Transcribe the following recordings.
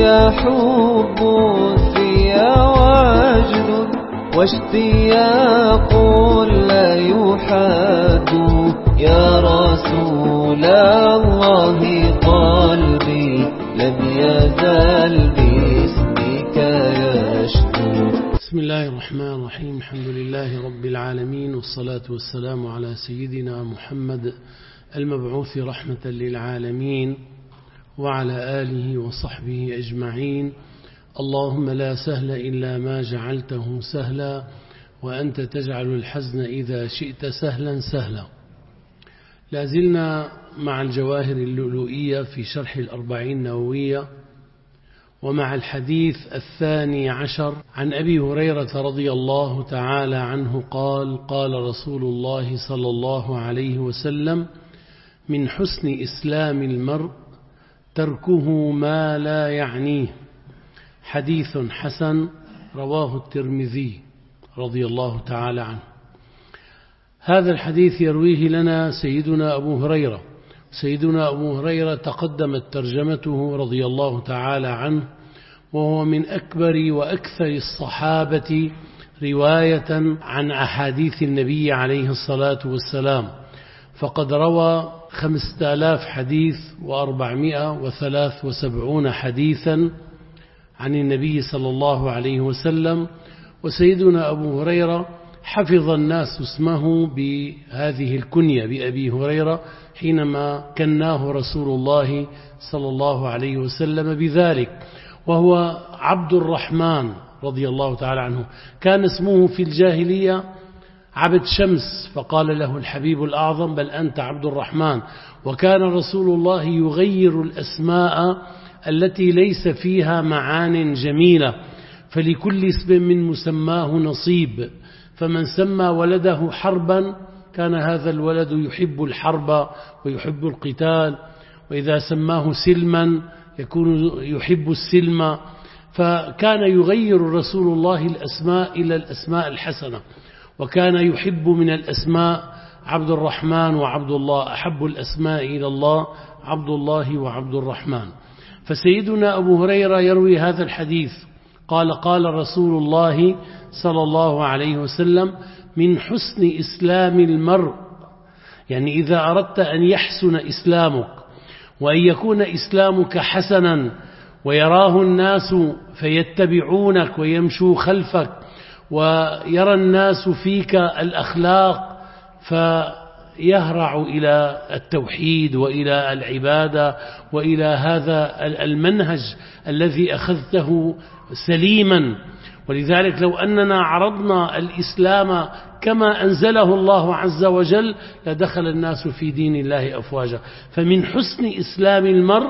حب فيا وجد واشتياق لا يحد يا رسول الله قلبي لم يزل باسمك يشدو. بسم الله الرحمن الرحيم. الحمد لله رب العالمين، والصلاة والسلام على سيدنا محمد المبعوث رحمة للعالمين وعلى آله وصحبه أجمعين. اللهم لا سهل إلا ما جعلته سهلا وأنت تجعل الحزن إذا شئت سهلا سهلا. لازلنا مع الجواهر اللؤلؤية في شرح الأربعين النووية، ومع الحديث 12 عن أبي هريرة رضي الله تعالى عنه قال: قال رسول الله صلى الله عليه وسلم: من حسن إسلام المرء تركه ما لا يعنيه. حديث حسن رواه الترمذي رضي الله تعالى عنه. هذا الحديث يرويه لنا سيدنا أبو هريرة. سيدنا أبو هريرة تقدمت ترجمته رضي الله تعالى عنه، وهو من أكبر وأكثر الصحابة رواية عن أحاديث النبي عليه الصلاة والسلام، فقد روى 5000 حديث و473 حديثا عن النبي صلى الله عليه وسلم. وسيدنا أبو هريرة حفظ الناس اسمه بهذه الكنية بأبي هريرة حينما كناه رسول الله صلى الله عليه وسلم بذلك، وهو عبد الرحمن رضي الله تعالى عنه. كان اسمه في الجاهلية عبد شمس، فقال له الحبيب الأعظم: بل أنت عبد الرحمن. وكان رسول الله يغير الأسماء التي ليس فيها معان جميلة، فلكل اسم من مسماه نصيب، فمن سمى ولده حربا كان هذا الولد يحب الحرب ويحب القتال، وإذا سماه سلما يكون يحب السلم. فكان يغير رسول الله الأسماء إلى الأسماء الحسنة، وكان يحب من الأسماء عبد الرحمن وعبد الله، أحب الأسماء إلى الله عبد الله وعبد الرحمن. فسيدنا أبو هريرة يروي هذا الحديث قال: قال رسول الله صلى الله عليه وسلم: من حسن إسلام المرء، يعني إذا أردت أن يحسن إسلامك وأن يكون إسلامك حسنا ويراه الناس فيتبعونك ويمشوا خلفك، ويرى الناس فيك الأخلاق فيهرع إلى التوحيد وإلى العبادة وإلى هذا المنهج الذي أخذته سليما. ولذلك لو أننا عرضنا الإسلام كما أنزله الله عز وجل لدخل الناس في دين الله أفواجا. فمن حسن إسلام المرء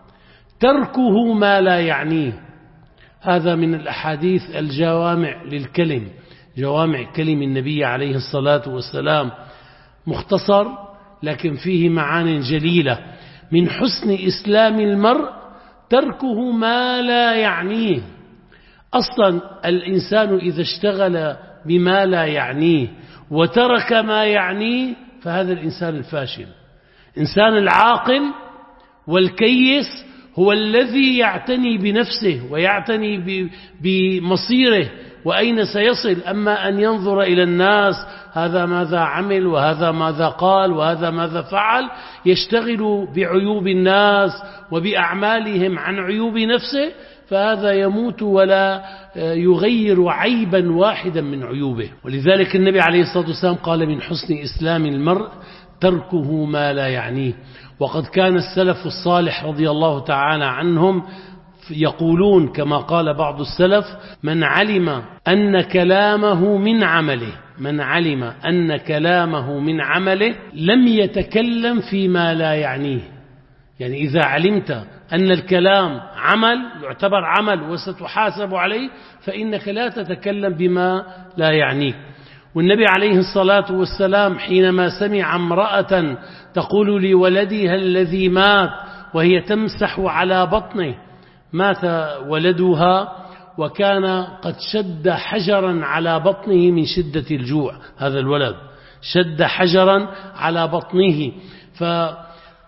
تركه ما لا يعنيه. هذا من الأحاديث الجوامع للكلم، جوامع كلم النبي عليه الصلاة والسلام، مختصر لكن فيه معان جليلة. من حسن إسلام المرء تركه ما لا يعنيه. أصلا الإنسان إذا اشتغل بما لا يعنيه وترك ما يعنيه فهذا الإنسان الفاشل. إنسان العاقل والكيس هو الذي يعتني بنفسه ويعتني بمصيره وأين سيصل. أما أن ينظر إلى الناس هذا ماذا عمل وهذا ماذا قال وهذا ماذا فعل، يشتغل بعيوب الناس وبأعمالهم عن عيوب نفسه، فهذا يموت ولا يغير عيبا واحدا من عيوبه. ولذلك النبي عليه الصلاة والسلام قال: من حسن إسلام المرء تركه ما لا يعنيه. وقد كان السلف الصالح رضي الله تعالى عنهم يقولون كما قال بعض السلف: من علم أن كلامه من عمله، من علم أن كلامه من عمله لم يتكلم فيما لا يعنيه. يعني إذا علمت أن الكلام عمل يعتبر عمل وستحاسب عليه فإنك لا تتكلم بما لا يعنيك. والنبي عليه الصلاة والسلام حينما سمع امرأة تقول لولدها الذي مات وهي تمسح على بطنه، مات ولدها وكان قد شد حجرا على بطنه من شدة الجوع، هذا الولد شد حجرا على بطنه،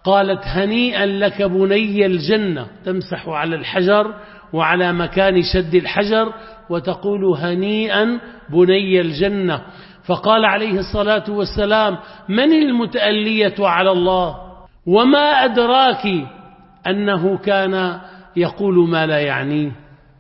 قالت هنيئا لك بني الجنة، تمسح على الحجر وعلى مكان شد الحجر وتقول هنيئا بني الجنة. فقال عليه الصلاة والسلام من المتألية على الله؟ وما أدراك أنه كان يقول ما لا يعنيه،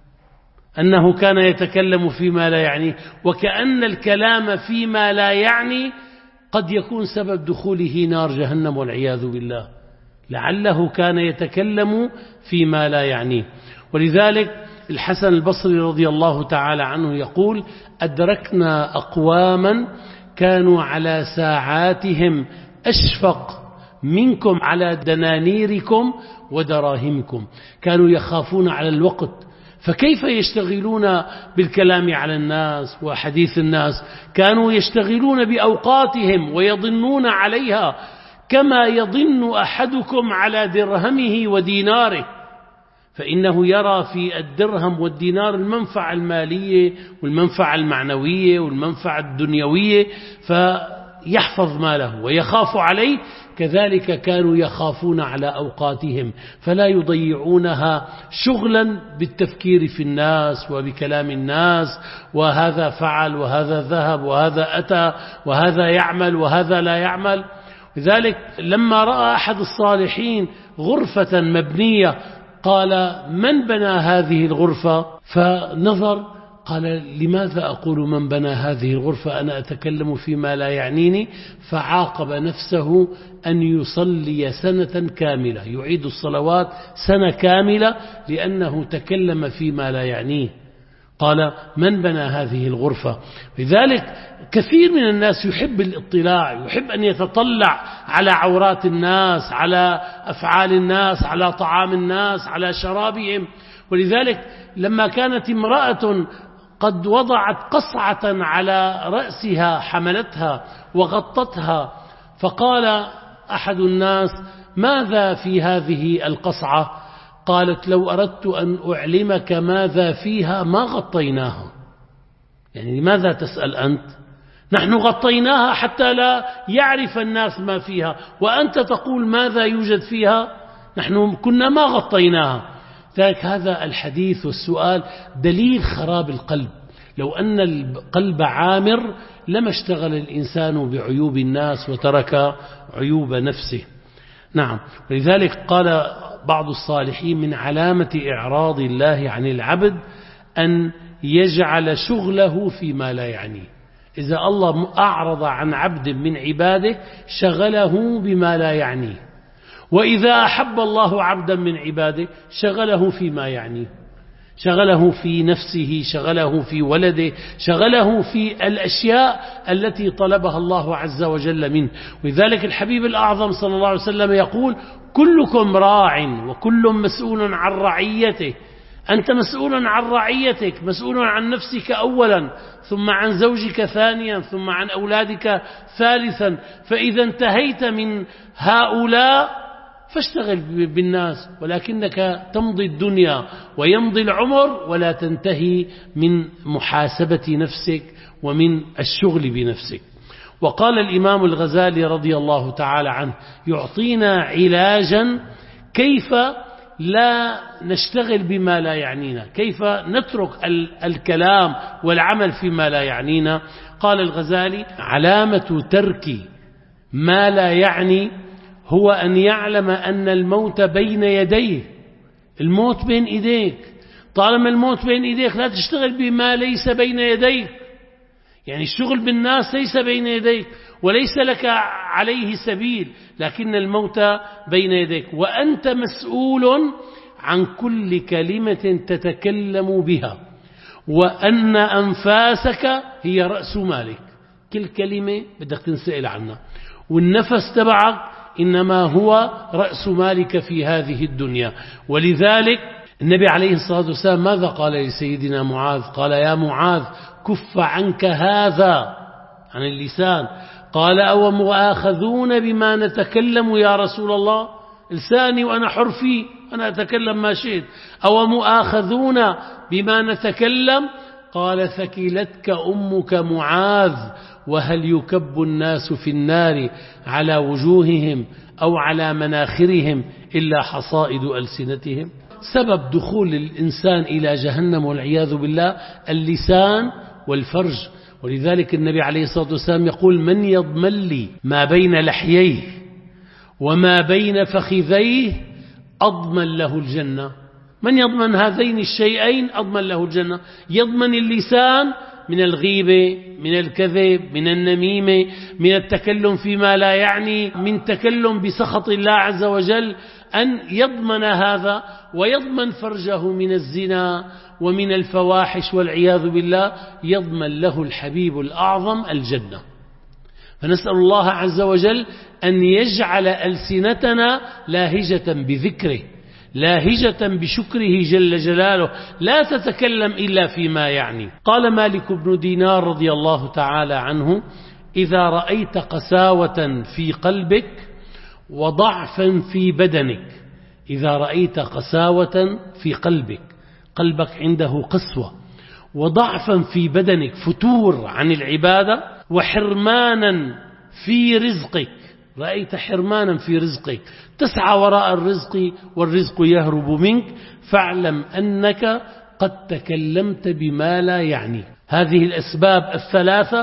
أنه كان يتكلم فيما لا يعنيه، وكأن الكلام فيما لا يعني قد يكون سبب دخوله نار جهنم والعياذ بالله، لعله كان يتكلم فيما لا يعنيه. ولذلك الحسن البصري رضي الله تعالى عنه يقول أدركنا أقواما كانوا على ساعاتهم أشفق منكم على دنانيركم ودراهمكم، كانوا يخافون على الوقت، فكيف يشتغلون بالكلام على الناس وحديث الناس؟ كانوا يشتغلون بأوقاتهم ويضنون عليها كما يضن أحدكم على درهمه وديناره، فإنه يرى في الدرهم والدينار المنفعة المالية والمنفعة المعنوية والمنفعة الدنيوية، فيحفظ ماله ويخاف عليه. كذلك كانوا يخافون على أوقاتهم فلا يضيعونها شغلا بالتفكير في الناس وبكلام الناس، وهذا فعل وهذا ذهب وهذا أتى وهذا يعمل وهذا لا يعمل. لذلك لما رأى أحد الصالحين غرفة مبنية قال من بنى هذه الغرفة؟ فنظر قال لماذا أقول من بنى هذه الغرفة، أنا أتكلم فيما لا يعنيني. فعاقب نفسه أن يصلي سنة كاملة، يعيد الصلوات سنة كاملة لأنه تكلم فيما لا يعنيه. قال من بنى هذه الغرفة؟ لذلك كثير من الناس يحب الاطلاع، يحب أن يتطلع على عورات الناس، على أفعال الناس، على طعام الناس، على شرابهم. ولذلك لما كانت امرأة قد وضعت قصعة على رأسها حملتها وغطتها، فقال أحد الناس ماذا في هذه القصعة؟ قالت لو أردت أن أعلمك ماذا فيها ما غطيناها. يعني لماذا تسأل أنت؟ نحن غطيناها حتى لا يعرف الناس ما فيها، وأنت تقول ماذا يوجد فيها؟ نحن كنا ما غطيناها. ذلك هذا الحديث والسؤال دليل خراب القلب. لو أن القلب عامر لما اشتغل الإنسان بعيوب الناس وترك عيوب نفسه. نعم، ولذلك قال بعض الصالحين من علامة إعراض الله عن العبد أن يجعل شغله فيما لا يعنيه. إذا الله أعرض عن عبد من عباده شغله بما لا يعنيه، وإذا أحب الله عبدا من عباده شغله فيما يعنيه، شغله في نفسه، شغله في ولده، شغله في الأشياء التي طلبها الله عز وجل منه. ولذلك الحبيب الأعظم صلى الله عليه وسلم يقول كلكم راع وكل مسؤول عن رعيته. أنت مسؤول عن رعيتك، مسؤول عن نفسك أولا، ثم عن زوجك ثانيا، ثم عن أولادك ثالثا. فإذا انتهيت من هؤلاء فاشتغل بالناس، ولكنك تمضي الدنيا ويمضي العمر ولا تنتهي من محاسبة نفسك ومن الشغل بنفسك. وقال الإمام الغزالي رضي الله تعالى عنه يعطينا علاجا كيف لا نشتغل بما لا يعنينا، كيف نترك الكلام والعمل فيما لا يعنينا. قال الغزالي علامة ترك ما لا يعني هو أن يعلم أن الموت بين يديه. الموت بين إيديك، طالما الموت بين إيديك لا تشتغل بما ليس بين يديك. يعني الشغل بالناس ليس بين يديك وليس لك عليه سبيل، لكن الموت بين يديك، وأنت مسؤول عن كل كلمة تتكلم بها، وأن أنفاسك هي رأس مالك. كل كلمة بدك تنسأل عنها، والنفس تبعك إنما هو رأس مالك في هذه الدنيا. ولذلك النبي عليه الصلاة والسلام ماذا قال لسيدنا معاذ؟ قال يا معاذ كف عنك هذا عن اللسان. قال أو مؤاخذون بما نتكلم يا رسول الله؟ لساني وأنا حر فيه، أنا أتكلم ما شئت. أو مؤاخذون بما نتكلم؟ قال ثكلتك أمك معاذ وهل يكب الناس في النار على وجوههم أو على مناخرهم إلا حصائد ألسنتهم. سبب دخول الإنسان إلى جهنم والعياذ بالله اللسان والفرج. ولذلك النبي عليه الصلاة والسلام يقول من يضمن لي ما بين لحييه وما بين فخذيه أضمن له الجنة. من يضمن هذين الشيئين أضمن له الجنة. يضمن اللسان من الغيبة، من الكذب، من النميمة، من التكلم فيما لا يعني، من تكلم بسخط الله عز وجل، أن يضمن هذا، ويضمن فرجه من الزنا ومن الفواحش والعياذ بالله، يضمن له الحبيب الأعظم الجنة. فنسأل الله عز وجل أن يجعل ألسنتنا لاهجة بذكره، لاهجة بشكره جل جلاله، لا تتكلم إلا فيما يعني. قال مالك بن دينار رضي الله تعالى عنه: إذا رأيت قساوة في قلبك وضعفا في بدنك. إذا رأيت قساوة في قلبك، قلبك عنده قسوة، وضعفا في بدنك، فتور عن العبادة، وحرمانا في رزقك، رأيت حرمانا في رزقك، تسعى وراء الرزق والرزق يهرب منك، فاعلم أنك قد تكلمت بما لا يعني. هذه الأسباب الثلاثة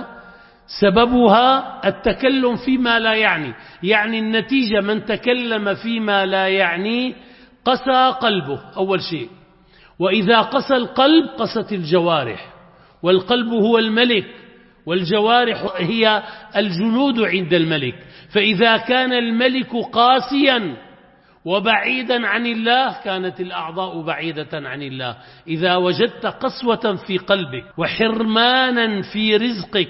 سببها التكلم فيما لا يعني. يعني النتيجة من تكلم فيما لا يعني قسى قلبه أول شيء، وإذا قسى القلب قست الجوارح، والقلب هو الملك والجوارح هي الجنود عند الملك. فإذا كان الملك قاسيا وبعيدا عن الله كانت الأعضاء بعيدة عن الله. إذا وجدت قسوة في قلبك وحرمانا في رزقك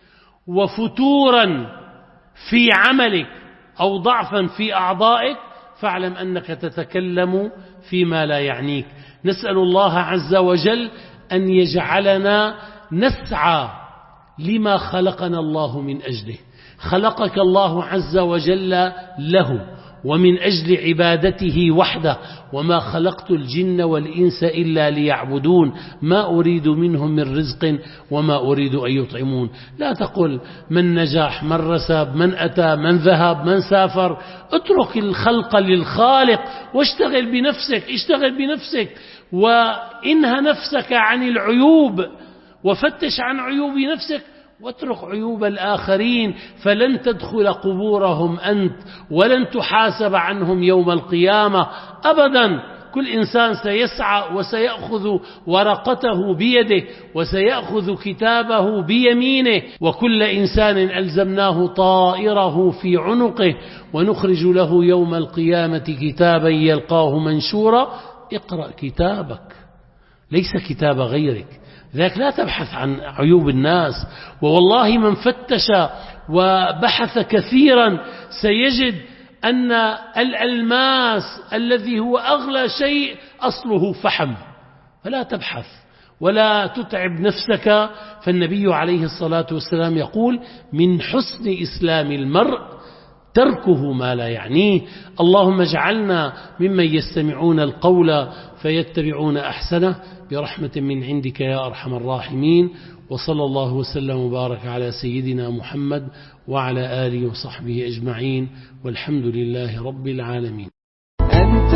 وفتورا في عملك أو ضعفا في أعضائك فاعلم أنك تتكلم فيما لا يعنيك. نسأل الله عز وجل أن يجعلنا نسعى لما خلقنا الله من أجله. خلقك الله عز وجل له ومن أجل عبادته وحده، وما خلقت الجن والإنس إلا ليعبدون ما أريد منهم من رزق وما أريد أن يطعمون. لا تقل من نجح، من رسب، من أتى، من ذهب، من سافر. اترك الخلق للخالق واشتغل بنفسك. اشتغل بنفسك وإنهى نفسك عن العيوب وفتش عن عيوب نفسك واترك عيوب الآخرين، فلن تدخل قبورهم أنت ولن تحاسب عنهم يوم القيامة أبدا. كل إنسان سيسعى وسيأخذ ورقته بيده وسيأخذ كتابه بيمينه، وكل إنسان ألزمناه طائره في عنقه ونخرج له يوم القيامة كتابا يلقاه منشورا. اقرأ كتابك ليس كتاب غيرك. ذاك لا تبحث عن عيوب الناس، ووالله من فتش وبحث كثيرا سيجد أن الألماس الذي هو أغلى شيء أصله فحم. فلا تبحث ولا تتعب نفسك. فالنبي عليه الصلاة والسلام يقول: من حسن إسلام المرء تركه ما لا يعنيه. اللهم اجعلنا ممن يستمعون القول فيتبعون أحسنه برحمة من عندك يا أرحم الراحمين. وصلى الله وسلم وبارك على سيدنا محمد وعلى آله وصحبه أجمعين، والحمد لله رب العالمين. أنت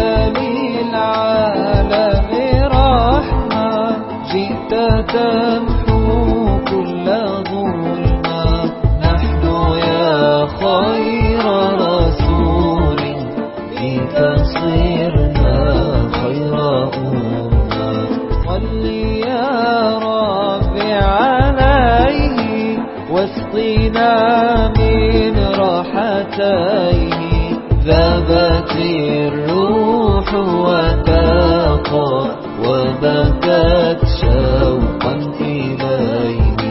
للعالم رحمة، جئت تمحو كل ظلمة. نحن يا خير رسول فيك صرنا خير أمة. صل يا ربي عليه واسقنا من راحتيه. ذابت الروح وتاقى وبكى